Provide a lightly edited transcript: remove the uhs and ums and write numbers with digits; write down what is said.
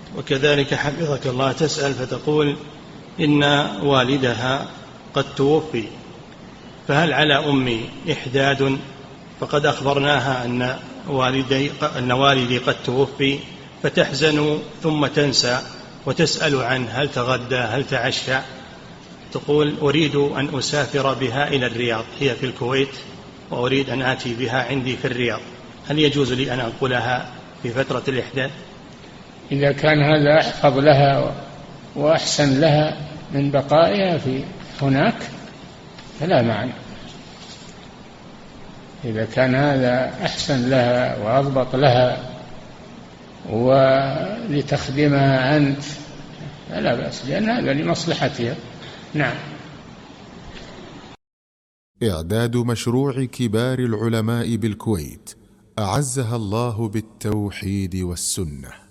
وكذلك حفظك الله تسأل فتقول إن والدها قد توفي، فهل على أمي إحداد؟ فقد أخبرناها أن والدي قد توفي، فتحزن ثم تنسى وتسأل عنه هل تغدى هل تعشى. تقول أريد أن أسافر بها إلى الرياض، هي في الكويت وأريد أن آتي بها عندي في الرياض، هل يجوز لي أن أنقلها في فترة الإحداث؟ إذا كان هذا أحفظ لها وأحسن لها من بقائها في هناك فلا معنى. إذا كان هذا أحسن لها وأضبط لها ولتخدمها أنت فلا بأس، لأن هذا لمصلحتها. نعم. إعداد مشروع كبار العلماء بالكويت أعزها الله بالتوحيد والسنة.